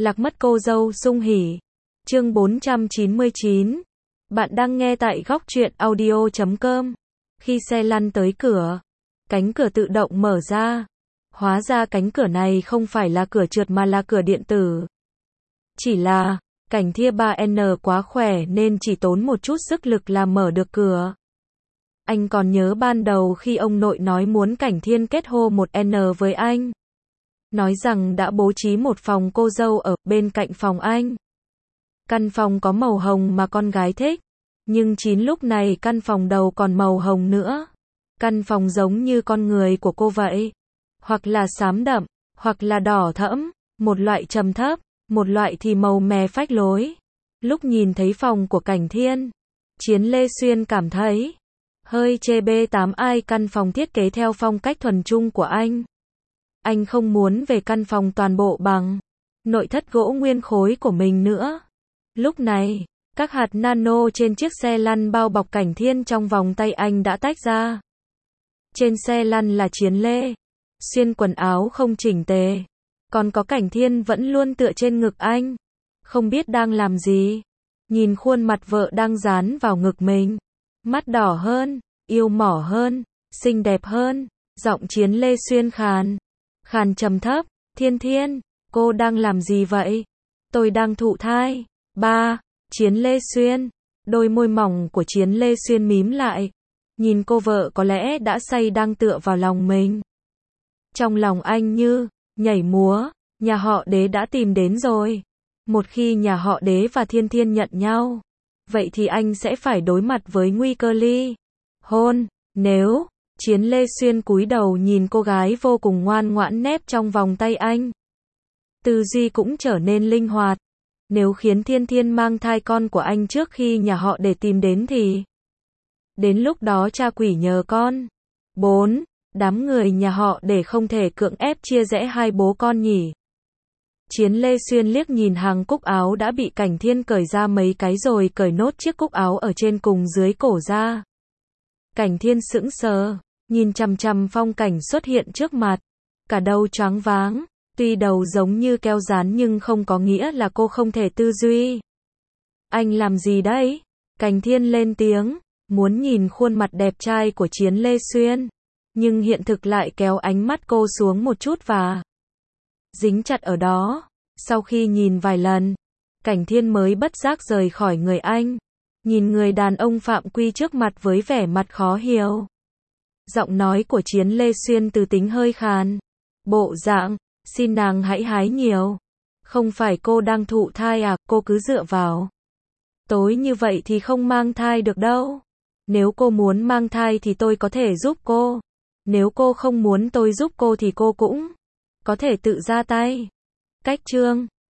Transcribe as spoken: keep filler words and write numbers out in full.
Lạc mất cô dâu sung hỉ. Chương bốn trăm chín mươi chín. Bạn đang nghe tại góc truyện audio chấm com. Khi xe lăn tới cửa, cánh cửa tự động mở ra. Hóa ra cánh cửa này không phải là cửa trượt mà là cửa điện tử. Chỉ là, Cảnh Thia ba N quá khỏe nên chỉ tốn một chút sức lực là mở được cửa. Anh còn nhớ ban đầu khi ông nội nói muốn Cảnh Thiên kết hôn một N với anh. Nói rằng đã bố trí một phòng cô dâu ở bên cạnh phòng anh. Căn phòng có màu hồng mà con gái thích. Nhưng chín lúc này căn phòng đầu còn màu hồng nữa. Căn phòng giống như con người của cô vậy. Hoặc là xám đậm, hoặc là đỏ thẫm, một loại trầm thấp, một loại thì màu mè phách lối. Lúc nhìn thấy phòng của Cảnh Thiên, Chiến Lê Xuyên cảm thấy hơi chê bê tám ai căn phòng thiết kế theo phong cách thuần trung của anh. Anh không muốn về căn phòng toàn bộ bằng nội thất gỗ nguyên khối của mình nữa. Lúc này, các hạt nano trên chiếc xe lăn bao bọc Cảnh Thiên trong vòng tay anh đã tách ra. Trên xe lăn là Chiến Lê Xuyên quần áo không chỉnh tề. Còn có Cảnh Thiên vẫn luôn tựa trên ngực anh. Không biết đang làm gì. Nhìn khuôn mặt vợ đang dán vào ngực mình. Mắt đỏ hơn, yêu mỏ hơn, xinh đẹp hơn. Giọng Chiến Lê Xuyên khàn. Khàn trầm thấp. Thiên Thiên, cô đang làm gì vậy? Tôi đang thụ thai. Ba. Chiến Lê Xuyên. Đôi môi mỏng của Chiến Lê Xuyên mím lại. Nhìn cô vợ có lẽ đã say đang tựa vào lòng mình. Trong lòng anh như nhảy múa. Nhà họ Đế đã tìm đến rồi. Một khi nhà họ Đế và Thiên Thiên nhận nhau, vậy thì anh sẽ phải đối mặt với nguy cơ ly hôn. Nếu Chiến Lê Xuyên cúi đầu nhìn cô gái vô cùng ngoan ngoãn nép trong vòng tay anh. Tư duy cũng trở nên linh hoạt. Nếu khiến Thiên Thiên mang thai con của anh trước khi nhà họ Để tìm đến thì đến lúc đó cha quỷ nhờ con. Bốn. Đám người nhà họ Để không thể cưỡng ép chia rẽ hai bố con nhỉ. Chiến Lê Xuyên liếc nhìn hàng cúc áo đã bị Cảnh Thiên cởi ra mấy cái rồi cởi nốt chiếc cúc áo ở trên cùng dưới cổ ra. Cảnh Thiên sững sờ, nhìn chằm chằm phong cảnh xuất hiện trước mặt. Cả đầu choáng váng, tuy đầu giống như keo dán nhưng không có nghĩa là cô không thể tư duy. Anh làm gì đấy? Cảnh Thiên lên tiếng, muốn nhìn khuôn mặt đẹp trai của Chiến Lê Xuyên. Nhưng hiện thực lại kéo ánh mắt cô xuống một chút và dính chặt ở đó. Sau khi nhìn vài lần, Cảnh Thiên mới bất giác rời khỏi người anh. Nhìn người đàn ông phạm quy trước mặt với vẻ mặt khó hiểu. Giọng nói của Chiến Lê Xuyên từ tính hơi khàn. Bộ dạng, xin nàng hãy hái nhiều. Không phải cô đang thụ thai à, cô cứ dựa vào. Tối như vậy thì không mang thai được đâu. Nếu cô muốn mang thai thì tôi có thể giúp cô. Nếu cô không muốn tôi giúp cô thì cô cũng có thể tự ra tay. Cách chương